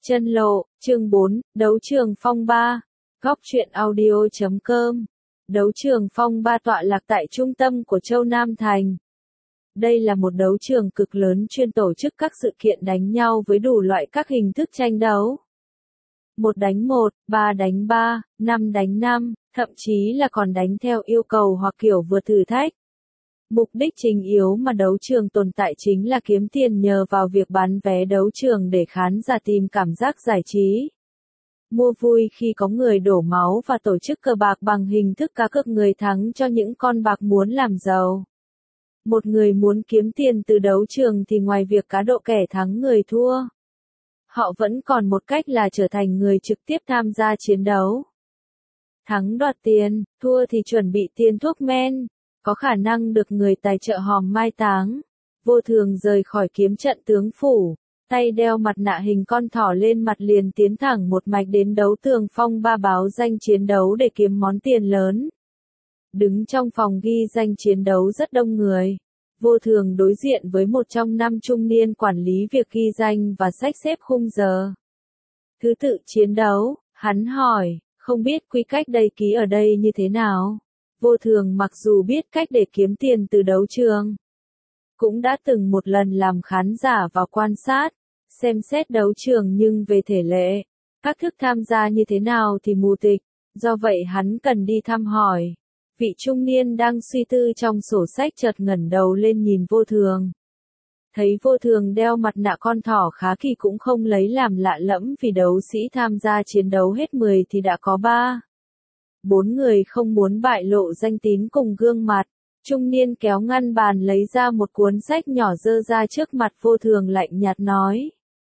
Chân lộ, chương 4, đấu trường phong ba. Góc truyện audio.com. Đấu trường phong ba tọa lạc tại trung tâm của Châu Nam Thành. Đây là một đấu trường cực lớn chuyên tổ chức các sự kiện đánh nhau với đủ loại các hình thức tranh đấu. 1 đánh 1, 3 đánh 3, 5 đánh 5, thậm chí là còn đánh theo yêu cầu hoặc kiểu vượt thử thách. Mục đích chính yếu mà đấu trường tồn tại chính là kiếm tiền nhờ vào việc bán vé đấu trường để khán giả tìm cảm giác giải trí. Mua vui khi có người đổ máu và tổ chức cờ bạc bằng hình thức cá cược người thắng cho những con bạc muốn làm giàu. Một người muốn kiếm tiền từ đấu trường thì ngoài việc cá độ kẻ thắng người thua, họ vẫn còn một cách là trở thành người trực tiếp tham gia chiến đấu. Thắng đoạt tiền, thua thì chuẩn bị tiền thuốc men, có khả năng được người tài trợ hòm mai táng. Vô Thường rời khỏi kiếm trận tướng phủ, tay đeo mặt nạ hình con thỏ lên mặt liền tiến thẳng một mạch đến đấu tường phong ba báo danh chiến đấu để kiếm món tiền lớn. Đứng trong phòng ghi danh chiến đấu rất đông người. Vô Thường đối diện với một trong 5 trung niên quản lý việc ghi danh và xách xếp khung giờ. Thứ tự chiến đấu, hắn hỏi, không biết quy cách đăng ký ở đây như thế nào? Vô Thường mặc dù biết cách để kiếm tiền từ đấu trường, cũng đã từng một lần làm khán giả và quan sát, xem xét đấu trường nhưng về thể lệ, các thức tham gia như thế nào thì mù tịch, do vậy hắn cần đi thăm hỏi. Vị trung niên đang suy tư trong sổ sách chợt ngẩng đầu lên nhìn Vô Thường. Thấy Vô Thường đeo mặt nạ con thỏ khá kỳ cũng không lấy làm lạ lẫm vì đấu sĩ tham gia chiến đấu hết 10 thì đã có 4 người không muốn bại lộ danh tín cùng gương mặt. Trung niên kéo ngăn bàn lấy ra một cuốn sách nhỏ dơ ra trước mặt Vô Thường lạnh nhạt nói.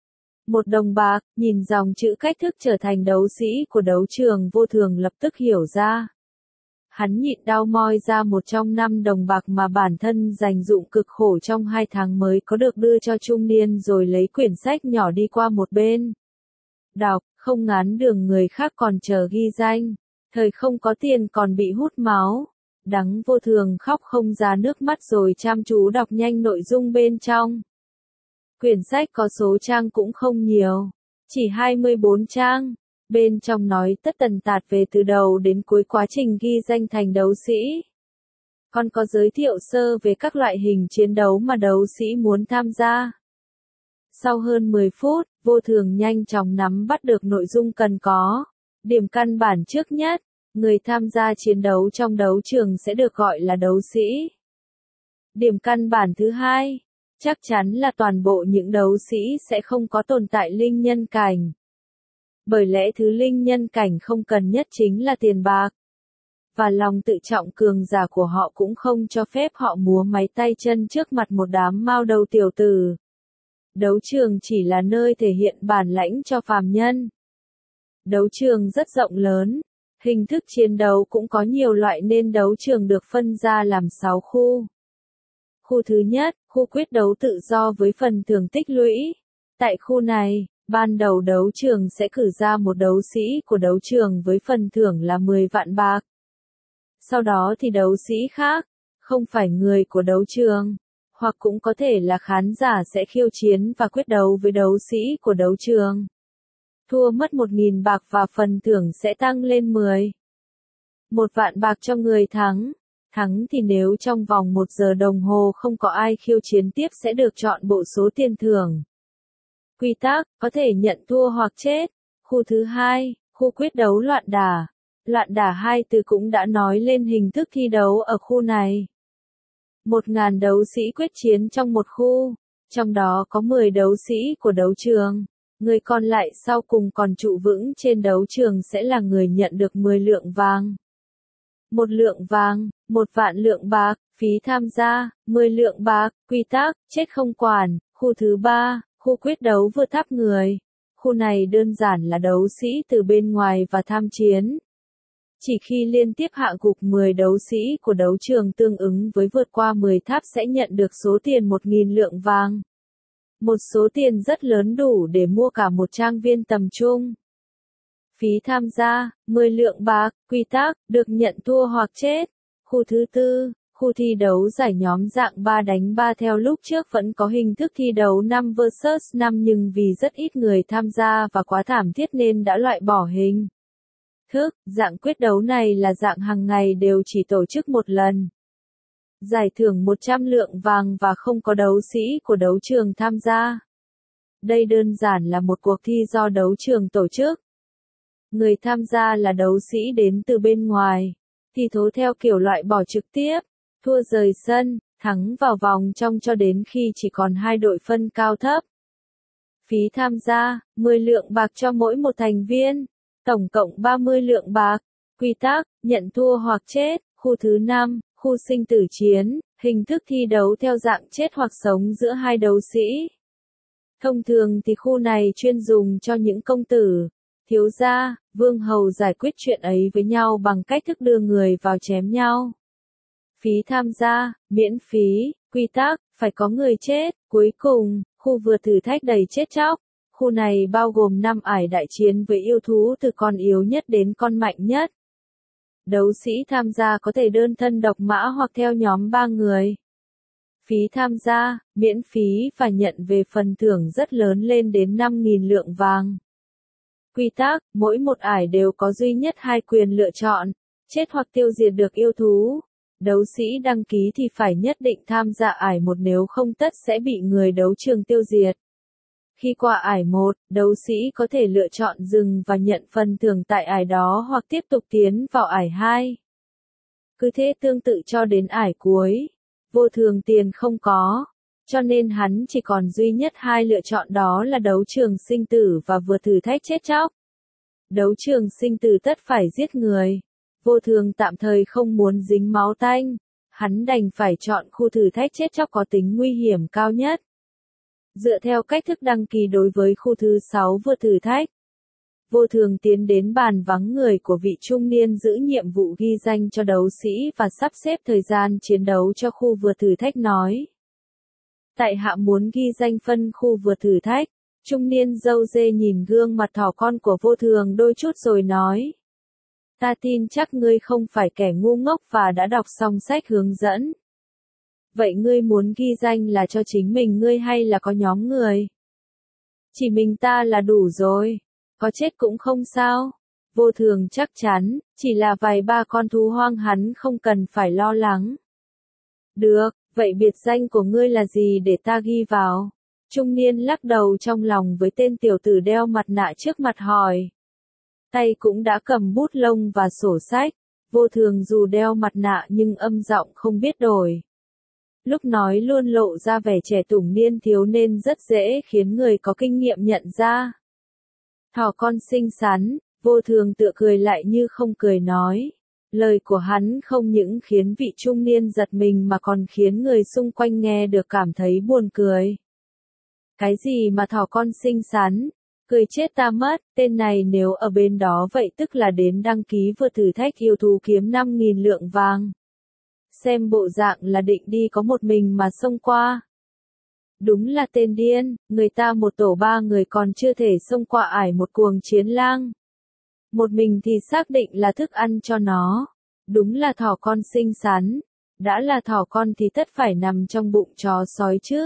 1 đồng bạc, nhìn dòng chữ cách thức trở thành đấu sĩ của đấu trường Vô Thường lập tức hiểu ra. Hắn nhịn đau moi ra một trong 5 đồng bạc mà bản thân dành dụm cực khổ trong 2 tháng mới có được đưa cho trung niên rồi lấy quyển sách nhỏ đi qua một bên. Đọc, không ngán đường người khác còn chờ ghi danh. Thời không có tiền còn bị hút máu. Đắng. Vô Thường khóc không ra nước mắt rồi chăm chú đọc nhanh nội dung bên trong. Quyển sách có số trang cũng không nhiều, chỉ 24 trang. Bên trong nói tất tần tạt về từ đầu đến cuối quá trình ghi danh thành đấu sĩ. Còn có giới thiệu sơ về các loại hình chiến đấu mà đấu sĩ muốn tham gia. Sau hơn 10 phút, Vô Thường nhanh chóng nắm bắt được nội dung cần có. Điểm căn bản trước nhất, người tham gia chiến đấu trong đấu trường sẽ được gọi là đấu sĩ. Điểm căn bản thứ hai, chắc chắn là toàn bộ những đấu sĩ sẽ không có tồn tại linh nhân cảnh. Bởi lẽ thứ linh nhân cảnh không cần nhất chính là tiền bạc. Và lòng tự trọng cường giả của họ cũng không cho phép họ múa máy tay chân trước mặt một đám mao đầu tiểu tử. Đấu trường chỉ là nơi thể hiện bản lãnh cho phàm nhân. Đấu trường rất rộng lớn, hình thức chiến đấu cũng có nhiều loại nên đấu trường được phân ra làm 6 khu. Khu thứ nhất, khu quyết đấu tự do với phần thưởng tích lũy. Tại khu này, ban đầu đấu trường sẽ cử ra một đấu sĩ của đấu trường với phần thưởng là 10 vạn bạc. Sau đó thì đấu sĩ khác, không phải người của đấu trường, hoặc cũng có thể là khán giả sẽ khiêu chiến và quyết đấu với đấu sĩ của đấu trường. Thua mất 1.000 bạc và phần thưởng sẽ tăng lên 1 vạn bạc cho người thắng. Thắng thì nếu trong vòng 1 giờ đồng hồ không có ai khiêu chiến tiếp sẽ được chọn bộ số tiền thưởng. Quy tắc, có thể nhận thua hoặc chết. Khu thứ hai, khu quyết đấu loạn đả. Loạn đả hai từ cũng đã nói lên hình thức thi đấu ở khu này. 1.000 đấu sĩ quyết chiến trong một khu, trong đó có 10 đấu sĩ của đấu trường. Người còn lại sau cùng còn trụ vững trên đấu trường sẽ là người nhận được 10 lượng vàng. 1 lượng vàng, 1 vạn lượng bạc, phí tham gia, 10 lượng bạc, quy tắc, chết không quản. Khu thứ ba, khu quyết đấu vượt tháp người. Khu này đơn giản là đấu sĩ từ bên ngoài và tham chiến. Chỉ khi liên tiếp hạ gục 10 đấu sĩ của đấu trường tương ứng với vượt qua 10 tháp sẽ nhận được số tiền 1.000 lượng vàng. Một số tiền rất lớn đủ để mua cả một trang viên tầm trung. Phí tham gia, 10 lượng bạc, quy tắc, được nhận thua hoặc chết. Khu thứ tư, Khu thi đấu giải nhóm dạng 3 đánh 3 theo lúc trước vẫn có hình thức thi đấu 5 vs 5 nhưng vì rất ít người tham gia và quá thảm thiết nên đã loại bỏ hình thức. Dạng quyết đấu này là dạng hàng ngày đều chỉ tổ chức một lần. Giải thưởng 100 lượng vàng và không có đấu sĩ của đấu trường tham gia. Đây đơn giản là một cuộc thi do đấu trường tổ chức. Người tham gia là đấu sĩ đến từ bên ngoài. Thi thố theo kiểu loại bỏ trực tiếp, thua rời sân, thắng vào vòng trong cho đến khi chỉ còn 2 đội phân cao thấp. Phí tham gia, 10 lượng bạc cho mỗi một thành viên, tổng cộng 30 lượng bạc. Quy tắc, nhận thua hoặc chết. Khu thứ 5, khu sinh tử chiến, hình thức thi đấu theo dạng chết hoặc sống giữa hai đấu sĩ. Thông thường thì khu này chuyên dùng cho những công tử, thiếu gia, vương hầu giải quyết chuyện ấy với nhau bằng cách thức đưa người vào chém nhau. Phí tham gia, miễn phí. Quy tắc, phải có người chết. Cuối cùng, khu vượt thử thách đầy chết chóc. Khu này bao gồm 5 ải đại chiến với yêu thú từ con yếu nhất đến con mạnh nhất. Đấu sĩ tham gia có thể đơn thân độc mã hoặc theo nhóm 3 người. Phí tham gia, miễn phí và nhận về phần thưởng rất lớn lên đến 5.000 lượng vàng. Quy tắc, mỗi một ải đều có duy nhất 2 quyền lựa chọn, chết hoặc tiêu diệt được yêu thú. Đấu sĩ đăng ký thì phải nhất định tham gia ải 1 nếu không tất sẽ bị người đấu trường tiêu diệt. Khi qua ải 1, đấu sĩ có thể lựa chọn dừng và nhận phần thưởng tại ải đó hoặc tiếp tục tiến vào ải 2. Cứ thế tương tự cho đến ải cuối. Vô thường tiền không có, cho nên hắn chỉ còn duy nhất 2 lựa chọn đó là đấu trường sinh tử và vượt thử thách chết chóc. Đấu trường sinh tử tất phải giết người. Vô thường tạm thời không muốn dính máu tanh, hắn đành phải chọn khu thử thách chết chóc có tính nguy hiểm cao nhất. Dựa theo cách thức đăng ký đối với khu thứ 6 vượt thử thách, Vô thường tiến đến bàn vắng người của vị trung niên giữ nhiệm vụ ghi danh cho đấu sĩ và sắp xếp thời gian chiến đấu cho khu vượt thử thách nói. Tại hạ muốn ghi danh phân khu vượt thử thách. Trung niên râu dê nhìn gương mặt thỏ con của Vô thường đôi chút rồi nói. Ta tin chắc ngươi không phải kẻ ngu ngốc và đã đọc xong sách hướng dẫn. Vậy ngươi muốn ghi danh là cho chính mình ngươi hay là có nhóm người? Chỉ mình ta là đủ rồi. Có chết cũng không sao. Vô thường chắc chắn, chỉ là vài ba con thú hoang hắn không cần phải lo lắng. Được, vậy biệt danh của ngươi là gì để ta ghi vào? Trung niên lắc đầu trong lòng với tên tiểu tử đeo mặt nạ trước mặt hỏi. Tay cũng đã cầm bút lông và sổ sách. Vô thường dù đeo mặt nạ nhưng âm giọng không biết đổi. Lúc nói luôn lộ ra vẻ trẻ tủng niên thiếu nên rất dễ khiến người có kinh nghiệm nhận ra. Thỏ con xinh xắn, Vô thường tựa cười lại như không cười nói. Lời của hắn không những khiến vị trung niên giật mình mà còn khiến người xung quanh nghe được cảm thấy buồn cười. Cái gì mà thỏ con xinh xắn? Cười chết ta mất, tên này nếu ở bên đó vậy tức là đến đăng ký vượt thử thách yêu thú kiếm 5.000 lượng vàng. Xem bộ dạng là định đi có một mình mà xông qua. Đúng là tên điên, người ta một tổ 3 người còn chưa thể xông qua ải một cuồng chiến lang. Một mình thì xác định là thức ăn cho nó. Đúng là thỏ con xinh xắn. Đã là thỏ con thì tất phải nằm trong bụng chó sói chứ.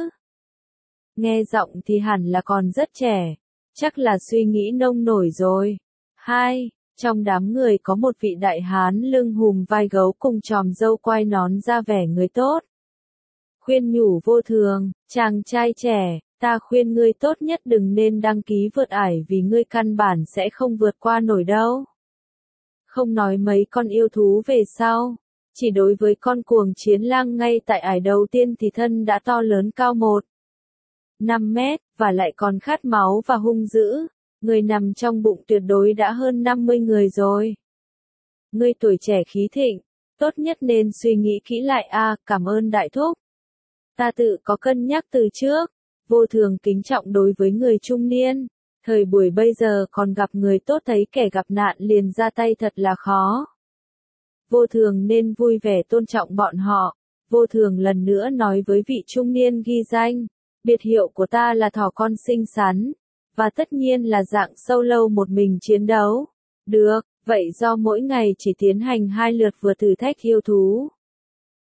Nghe giọng thì hẳn là còn rất trẻ. Chắc là suy nghĩ nông nổi rồi. 2. Trong đám người có một vị đại hán lưng hùm vai gấu cùng tròm râu quai nón ra vẻ người tốt. Khuyên nhủ Vô thường, chàng trai trẻ, ta khuyên ngươi tốt nhất đừng nên đăng ký vượt ải vì ngươi căn bản sẽ không vượt qua nổi đâu. Không nói mấy con yêu thú về sau, chỉ đối với con cuồng chiến lang ngay tại ải đầu tiên thì thân đã to lớn cao 1,5 mét, và lại còn khát máu và hung dữ. Người nằm trong bụng tuyệt đối đã hơn 50 người rồi. Ngươi tuổi trẻ khí thịnh, tốt nhất nên suy nghĩ kỹ lại cảm ơn đại thúc. Ta tự có cân nhắc từ trước. Vô thường kính trọng đối với người trung niên. Thời buổi bây giờ còn gặp người tốt thấy kẻ gặp nạn liền ra tay thật là khó. Vô thường nên vui vẻ tôn trọng bọn họ. Vô thường lần nữa nói với vị trung niên ghi danh. Biệt hiệu của ta là thỏ con xinh xắn. Và tất nhiên là dạng solo một mình chiến đấu. Được, vậy do mỗi ngày chỉ tiến hành 2 lượt vượt thử thách yêu thú.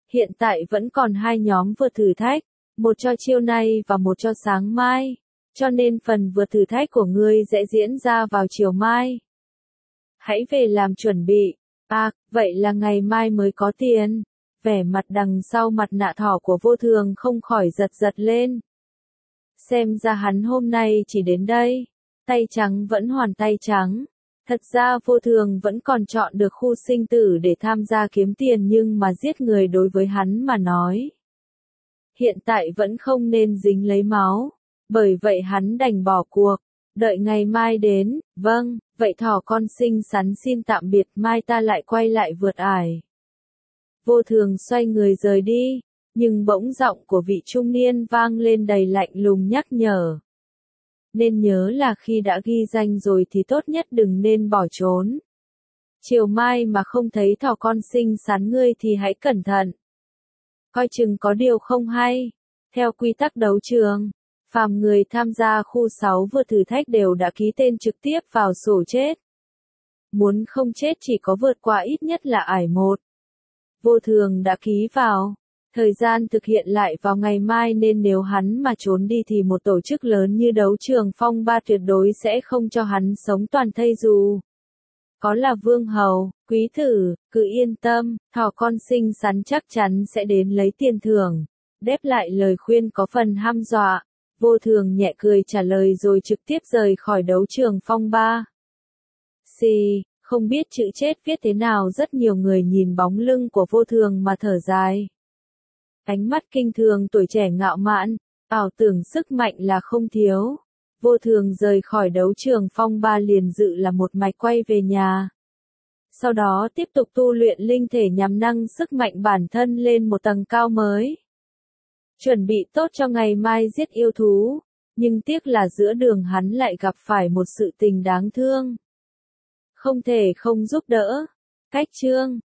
Hiện tại vẫn còn hai nhóm vượt thử thách, một cho chiều nay và một cho sáng mai, cho nên phần vượt thử thách của ngươi sẽ diễn ra vào chiều mai. Hãy về làm chuẩn bị. À, vậy là ngày mai mới có tiền. Vẻ mặt đằng sau mặt nạ thỏ của Vô Thường không khỏi giật giật lên. Xem ra hắn hôm nay chỉ đến đây. Tay trắng vẫn hoàn tay trắng. Thật ra Vô Thường vẫn còn chọn được khu sinh tử để tham gia kiếm tiền, nhưng mà giết người đối với hắn mà nói, hiện tại vẫn không nên dính lấy máu. Bởi vậy hắn đành bỏ cuộc. Đợi ngày mai đến. Vâng, vậy thỏ con xinh xắn xin tạm biệt, mai ta lại quay lại vượt ải. Vô Thường xoay người rời đi, nhưng bỗng giọng của vị trung niên vang lên đầy lạnh lùng nhắc nhở. Nên nhớ là khi đã ghi danh rồi thì tốt nhất đừng nên bỏ trốn. Chiều mai mà không thấy thỏ con xinh xắn ngươi thì hãy cẩn thận. Coi chừng có điều không hay. Theo quy tắc đấu trường, phàm người tham gia khu 6 vượt thử thách đều đã ký tên trực tiếp vào sổ chết. Muốn không chết chỉ có vượt qua ít nhất là ải 1. Vô Thường đã ký vào. Thời gian thực hiện lại vào ngày mai, nên nếu hắn mà trốn đi thì một tổ chức lớn như đấu trường Phong Ba tuyệt đối sẽ không cho hắn sống toàn thây. Dù có là vương hầu, quý tử, cứ yên tâm, thỏ con xinh xắn chắc chắn sẽ đến lấy tiền thưởng. Đáp lại lời khuyên có phần hăm dọa, Vô Thường nhẹ cười trả lời rồi trực tiếp rời khỏi đấu trường Phong Ba. Xì, không biết chữ chết viết thế nào, rất nhiều người nhìn bóng lưng của Vô Thường mà thở dài. Ánh mắt kinh thường tuổi trẻ ngạo mạn, ảo tưởng sức mạnh là không thiếu. Vô Thường rời khỏi đấu trường Phong Ba liền dự là một mạch quay về nhà. Sau đó tiếp tục tu luyện linh thể nhằm nâng sức mạnh bản thân lên một tầng cao mới. Chuẩn bị tốt cho ngày mai giết yêu thú, nhưng tiếc là giữa đường hắn lại gặp phải một sự tình đáng thương. Không thể không giúp đỡ. Cách chương